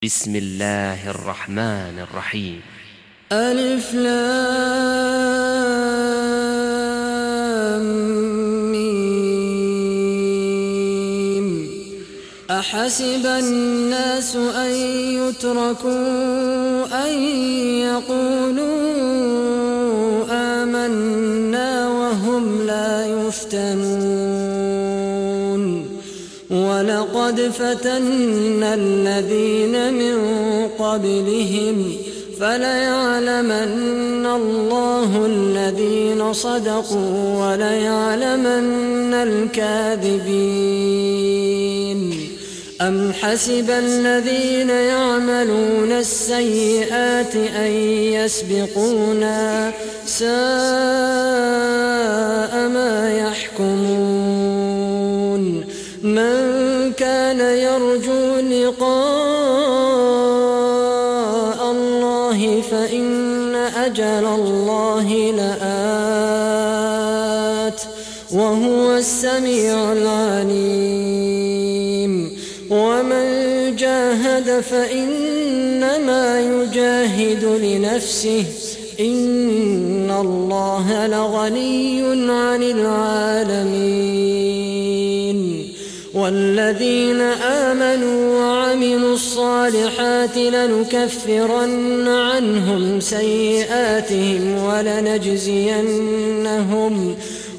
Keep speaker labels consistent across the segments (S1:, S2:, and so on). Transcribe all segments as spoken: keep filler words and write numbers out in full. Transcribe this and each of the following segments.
S1: بسم الله الرحمن الرحيم.
S2: ألف لام ميم. أحسب الناس أن يتركوا أن يقولوا آمنا وهم لا يفتنون. ولقد فتنا الذين من قبلهم فليعلمن الله الذين صدقوا وليعلمن الكاذبين. أم حسب الذين يعملون السيئات أن يسبقونا ساء ما يحكمون. من كان يرجو لقاء الله فإن أجل الله لآت وهو السميع العليم. ومن جاهد فإنما يجاهد لنفسه إن الله لغني عن العالمين. والذين آمنوا وعملوا الصالحات لنكفرن عنهم سيئاتهم ولنجزينهم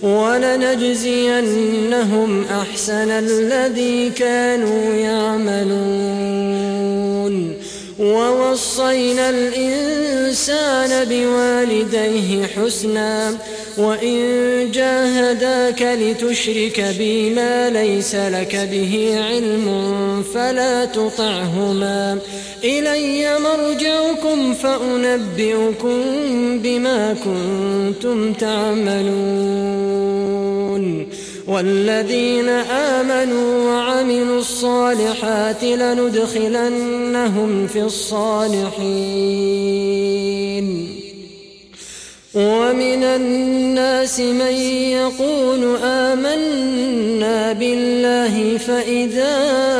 S2: ولنجزينهم أحسن الذي كانوا يعملون. ووصينا الإنسان بوالديه حسنا وإن جاهداك لتشرك بي ما ليس لك به علم فلا تطعهما إلي مرجعكم فأنبئكم بما كنتم تعملون. والذين آمنوا وعملوا الصالحات لندخلنهم في الصالحين. ومن الناس من يقول آمنا بالله فإذا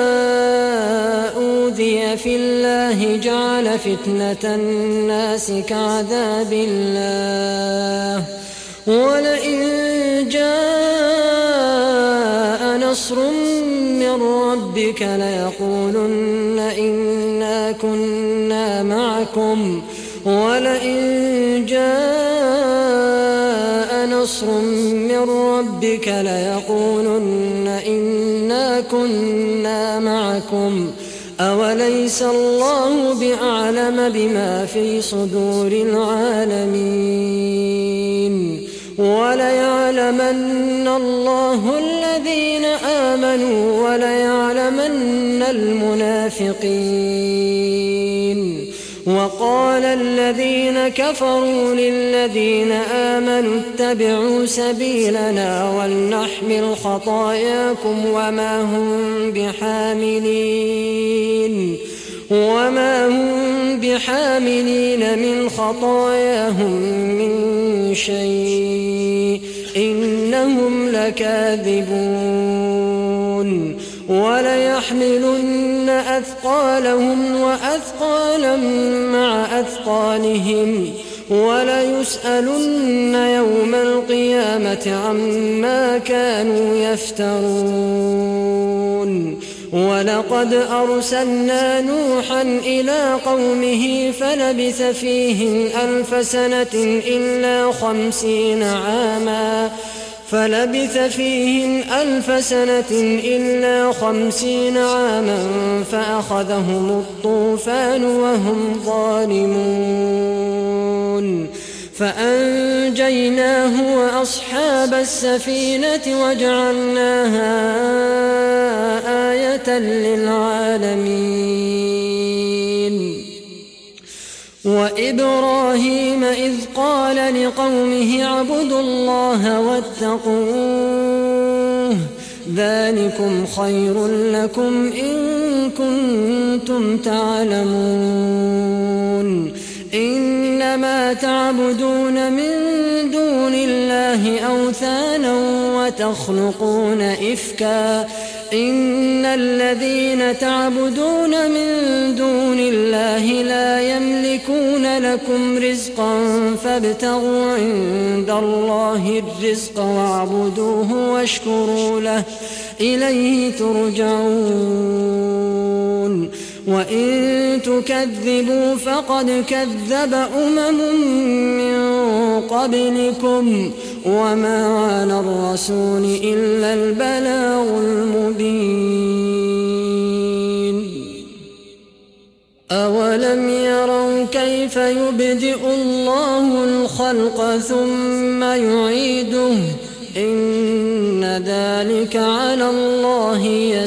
S2: أوذي في الله جعل فتنة الناس كعذاب الله ولئن جاء نصر من ربك ليقولن إنا كنا معكم ولئن جاء نصر من ربك ليقولن إنا كنا معكم أوليس الله بأعلم بما في صدور العالمين. وليعلمن الله الذين آمنوا وليعلمن المنافقين. وقال الذين كفروا للذين آمنوا اتبعوا سبيلنا ولنحمل خطاياكم وما هم بحاملين وما هم بحاملين من خطاياهم من شيء إنهم لكاذبون. وليحملن أثقالهم وأثقالا مع أثقالهم وليسألن يوم القيامة عما كانوا يفترون. ولقد أرسلنا نوحا إلى قومه فلبث فيهم ألف سنة إلا خمسين عاما فلبث فيهم ألف سنة إلا خمسين عاما فأخذهم الطوفان وهم ظالمون. فأنجيناه وأصحاب السفينة وجعلناها آية للعالمين. وإبراهيم إذ قال لقومه اعبدوا الله واتقوه ذلكم خير لكم إن كنتم تعلمون. إنما تعبدون من دون الله أوثانا وتخلقون إفكا إن الذين تعبدون من دون الله لا يملكون لكم رزقا فابتغوا عند الله الرزق واعبدوه واشكروا له إليه ترجعون وإن تكذبوا فقد كذب أمم من قبلكم وما على الرسول إلا البلاغ المبين أولم يروا كيف يبدئ الله الخلق ثم يعيده إن ذلك على الله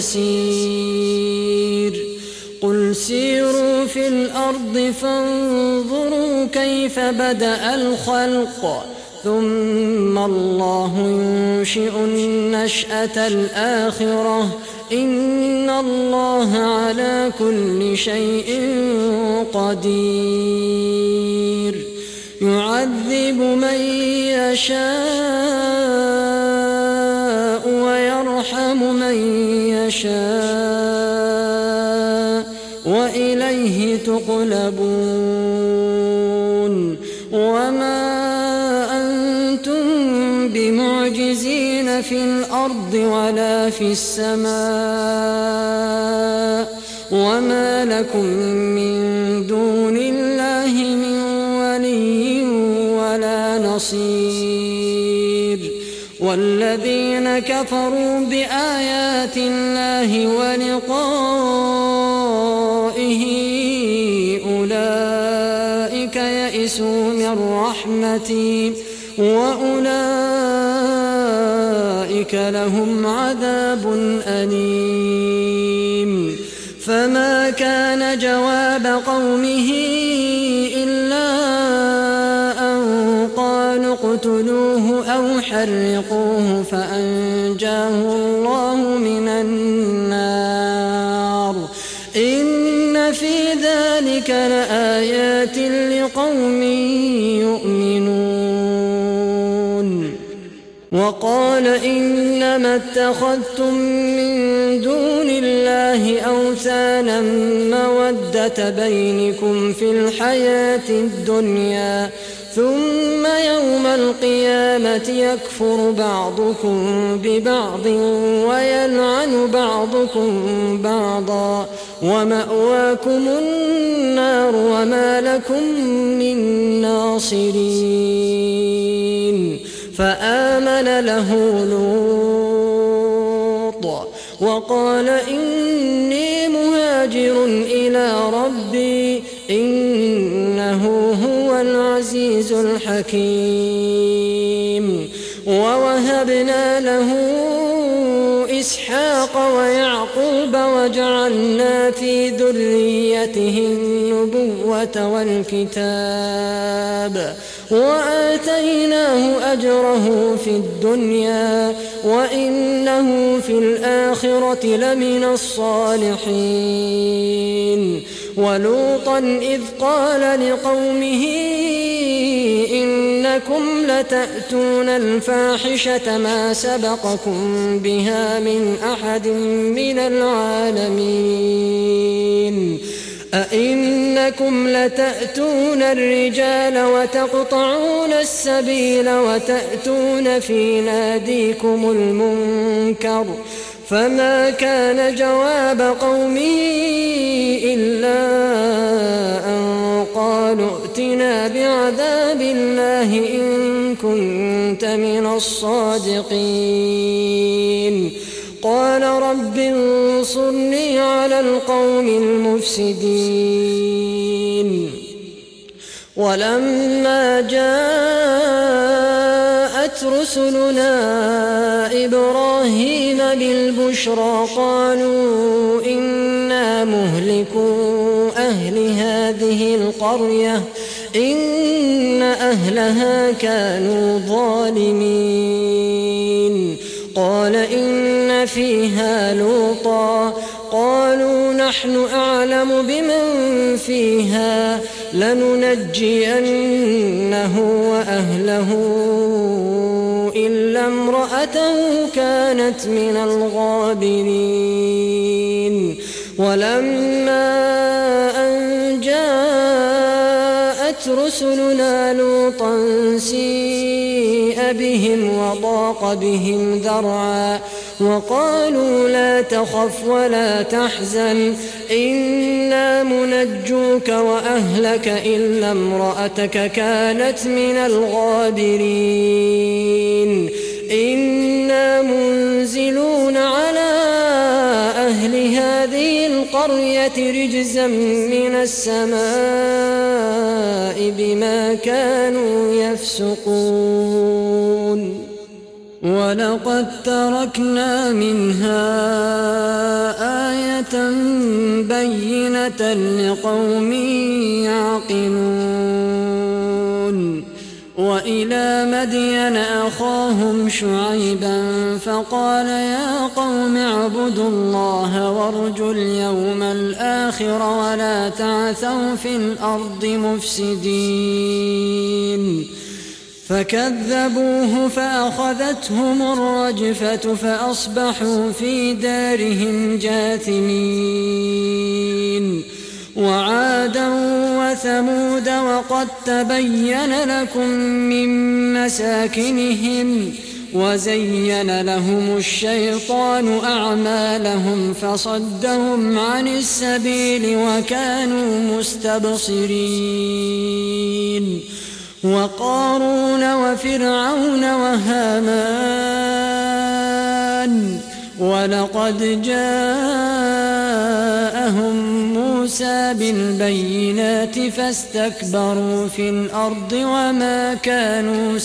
S2: يسير قل سيروا في الأرض فانظروا كيف بدأ الخلق ثم الله ينشئ النشأة الآخرة إن الله على كل شيء قدير يعذب من يشاء ويرحم من يشاء وإليه تقلبون وما أنتم بمعجزين في الأرض ولا في السماء وما لكم من دون الله من ولي ولا نصير والذين كفروا بآيات الله ولقائه أولئك يئسوا من رحمتي وأولئك لهم عذاب أليم فما كان جواب قومه إلا أن قالوا اقتلوه أو حرقوه فأنجاه الله من النار إن في ذلك لآيات لقوم يؤمنون وقال إنما اتخذتم من دون الله أوثانا مودة بينكم في الحياة الدنيا ثم يوم القيامة يكفر بعضكم ببعض ويلعن بعضكم بعضا ومأواكم النار وما لكم من ناصرين فآمن له لوط وقال إني مهاجر إلى ربي إنه هو العزيز الحكيم ووهبنا له إسحاق ويعقوب وجعلنا في ذريته النبوة والكتاب وآتيناه أجره في الدنيا وإنه في الآخرة لمن الصالحين ولوطا إذ قال لقومه إنكم لتأتون الفاحشة ما سبقكم بها من أحد من العالمين أئنكم لتأتون الرجال وتقطعون السبيل وتأتون في ناديكم المنكر فما كان جواب قومه إلا أن قالوا ائتنا بعذاب الله إن كنت من الصادقين قال رب انصرني على القوم المفسدين ولما جاءت رسلنا إبراهيم بالبشرى قالوا إنا مهلكو أهل هذه القرية إن أهلها كانوا ظالمين قال إن فيها لوطا قالوا نحن أعلم بمن فيها لننجينه وأهله إلا امرأته كانت من الغابرين ولما أن جاءت رسلنا لوطا سيء بهم وضاق بهم ذرعا وقالوا لا تخف ولا تحزن إنا منجوك وأهلك إلا امرأتك كانت من الغابرين إنا منزلون على أهل هذه القرية رجزا من السماء بما كانوا يفسقون ولقد تركنا منها آية بينة لقوم يعقلون وإلى مدين أخاهم شعيبا فقال يا قوم اعبدوا الله وارجوا اليوم الآخر ولا تعثوا في الأرض مفسدين فكذبوه فأخذتهم الرجفة فأصبحوا في دارهم جاثمين وعادا وثمود وقد تبين لكم من مساكنهم وزين لهم الشيطان أعمالهم فصدهم عن السبيل وكانوا مستبصرين وقارون وفرعون وهامان ولقد جاءهم موسى بالبينات فاستكبروا في الأرض وما كانوا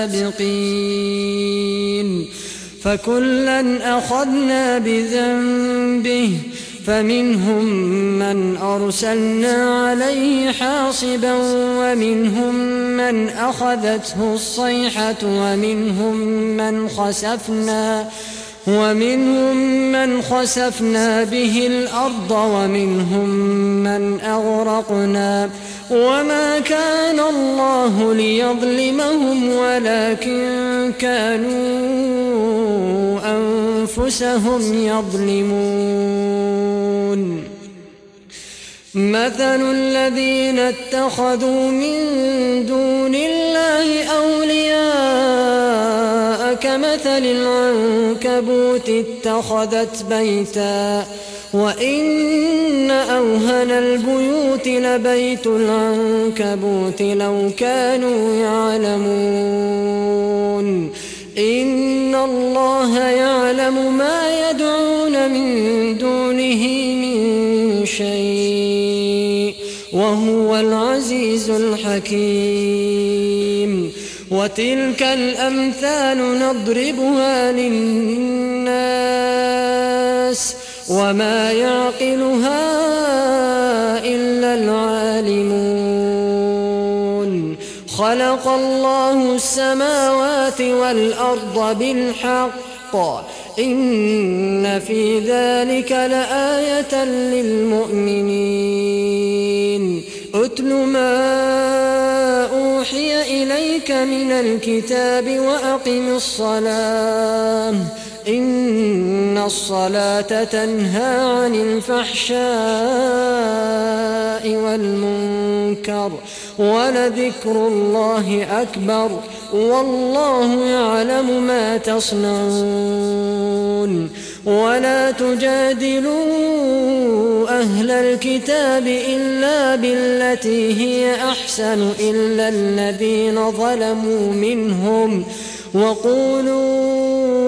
S2: سابقين فكلا أخذنا بذنبه فمنهم من أرسلنا عليه حاصبا ومنهم من أخذته الصيحة ومنهم من خسفنا ومنهم من خسفنا به الأرض ومنهم من أغرقنا وما كان الله ليظلمهم ولكن كانوا أنفسهم يظلمون مثل الذين اتخذوا من دون الله أولياء كمثل العنكبوت اتخذت بيتا وإن أوهن البيوت لبيت العنكبوت لو كانوا يعلمون إن الله يعلم ما يدعون من دونه من شيء وهو العزيز الحكيم وتلك الأمثال نضربها للناس وما يعقلها إلا العالمون خلق الله السماوات والأرض بالحق إن في ذلك لآية للمؤمنين أتل ما أوحي إليك من الكتاب وأقم الصلاة إن الصلاة تنهى عن الفحشاء والمنكر ولذكر الله أكبر والله يعلم ما تصنعون ولا تجادلوا أهل الكتاب إلا بالتي هي أحسن إلا الذين ظلموا منهم وقولوا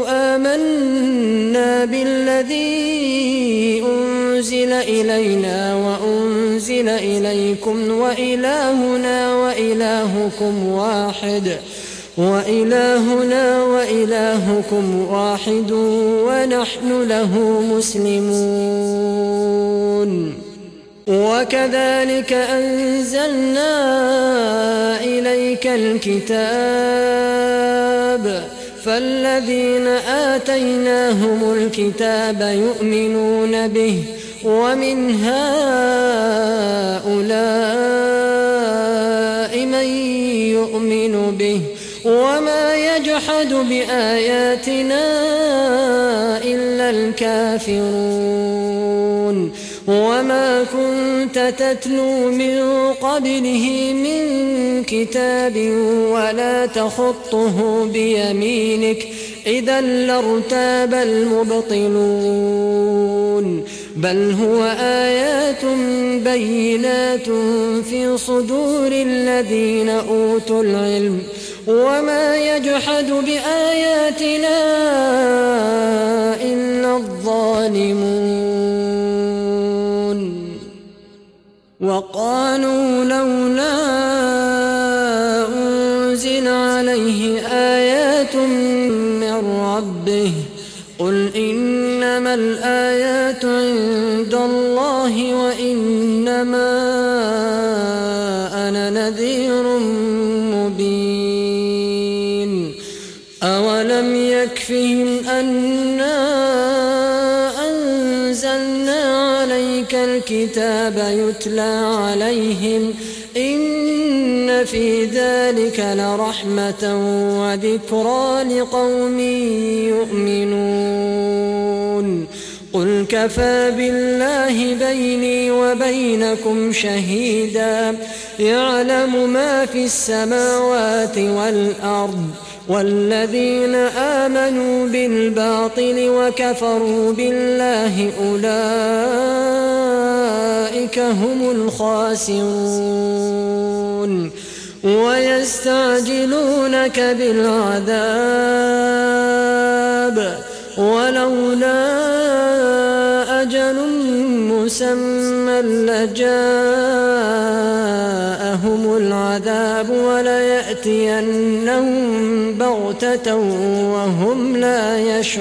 S2: آمنا بالذي أنزل إلينا وأنزل إليكم وإلهنا وإلهكم واحد وإلهنا وإلهكم واحد ونحن له مسلمون وكذلك أنزلنا إليك الكتاب فالذين آتيناهم الكتاب يؤمنون به ومن هؤلاء من يؤمن به وما يجعل يجحد بآياتنا إلا الكافرون وما كنت تتلو من قبله من كتاب ولا تخطه بيمينك إذا لارتاب المبطلون بل هو آيات بينات في صدور الذين أوتوا العلم وما يجحد بآياتنا إلا الظالمون وقالوا لولا أنزل عليه آيات من ربه قل إنما الآيات عند الله وإنما أنا نذير مبين أولم يكفهم أنا أنزلنا عليك الكتاب يتلى عليهم إن في ذلك لرحمة وذكرى لقوم يؤمنون قل كفى بالله بيني وبينكم شهيدا يعلم ما في السماوات والأرض والذين آمنوا بالباطل وكفروا بالله أولئك هم الخاسرون ويستعجلونك بالعذاب ولولا أجل مسمى لجاءهم العذاب وليأتينهم بغتة وهم لا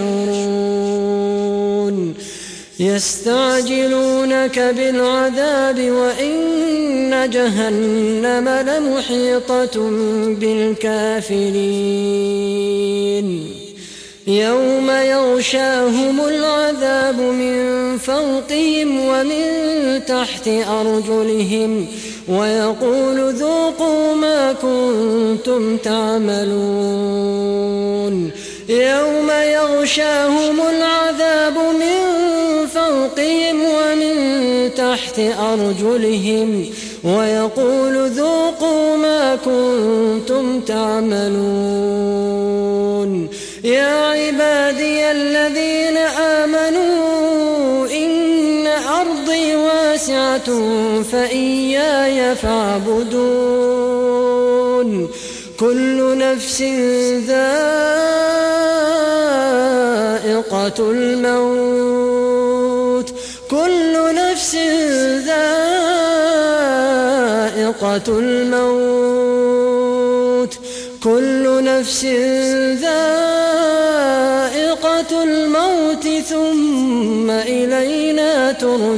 S2: يشعرون يستعجلونك بالعذاب وإن جهنم لمحيطة بالكافرين يوم يغشاهم العذاب من فوقهم ومن تحت أرجلهم ويقول ذوقوا ما كنتم تعملون يوم يغشاهم العذاب من فوقهم ومن تحت أرجلهم ويقول ذوقوا ما كنتم تعملون يا عبادي الذين آمنوا إن أرضي واسعة فإياي فاعبدون كل نفس ذائقة الموت كل نفس ذائقة الموت كل نفس ذائقة الموت ثم إلينا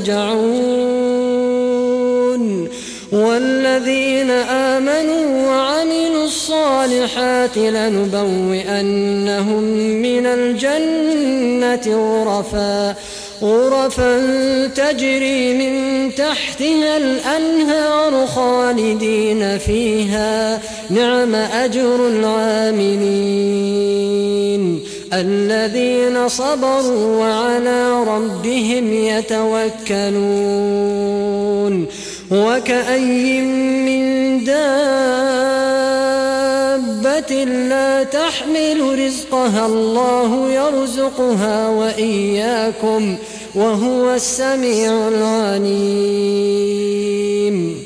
S2: ترجعون والذين آمنوا وعملوا الصالحات لنبوئنهم من الجنة غرفا غرفا تجري من تحتها الأنهار خالدين فيها نعم أجر العاملين الذين صبروا وعلى ربهم يتوكلون وكأي من دابة لا تحمل رزقها الله يرزقها وإياكم وهو السميع العليم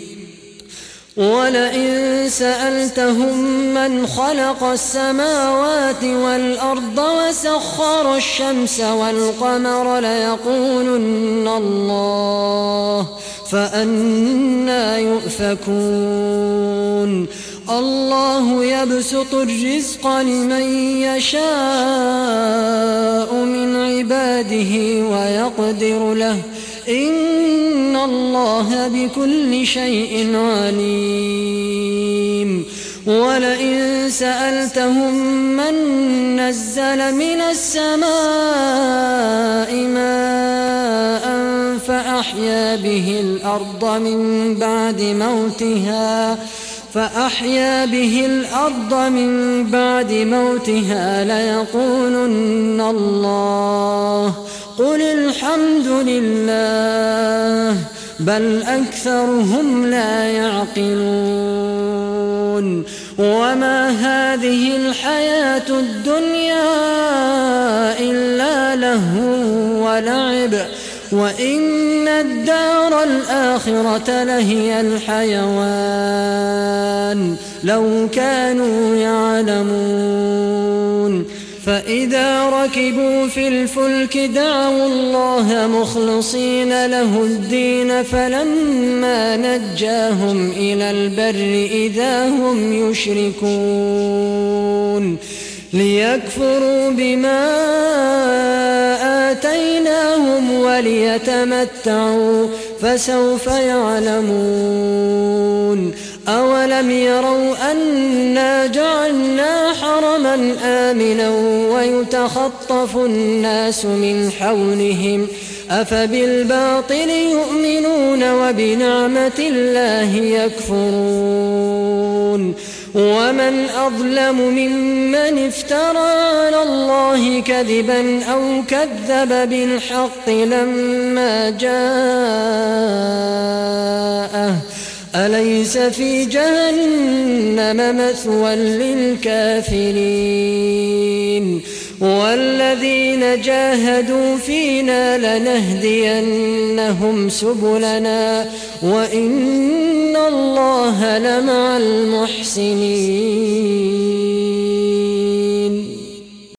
S2: ولئن سألتهم من خلق السماوات والأرض وسخر الشمس والقمر ليقولن الله فأنى يؤفكون الله يبسط الرزق لمن يشاء من عباده ويقدر له إن الله بكل شيء عليم ولئن سألتهم من نزل من السماء ماء فأحيا به الأرض من بعد موتها فأحيا به الأرض من بعد موتها ليقولن الله قل الحمد لله بل أكثرهم لا يعقلون وما هذه الحياة الدنيا إلا لهو ولعب وإن الدار الآخرة لهي الحيوان لو كانوا يعلمون فإذا ركبوا في الفلك دعوا الله مخلصين له الدين فلما نجاهم إلى البر إذا هم يشركون ليكفروا بما آتيناهم وليتمتعوا فسوف يعلمون أولم يروا أنا جعلنا حرما آمنا ويتخطف الناس من حولهم أفبالباطل يؤمنون وبنعمة الله يكفرون ومن أظلم ممن افترى على الله كذبا أو كذب بالحق لما جاءه أليس في جهنم مثوى للكافرين والذين جاهدوا فينا لنهدينهم سبلنا وإن الله لمع المحسنين.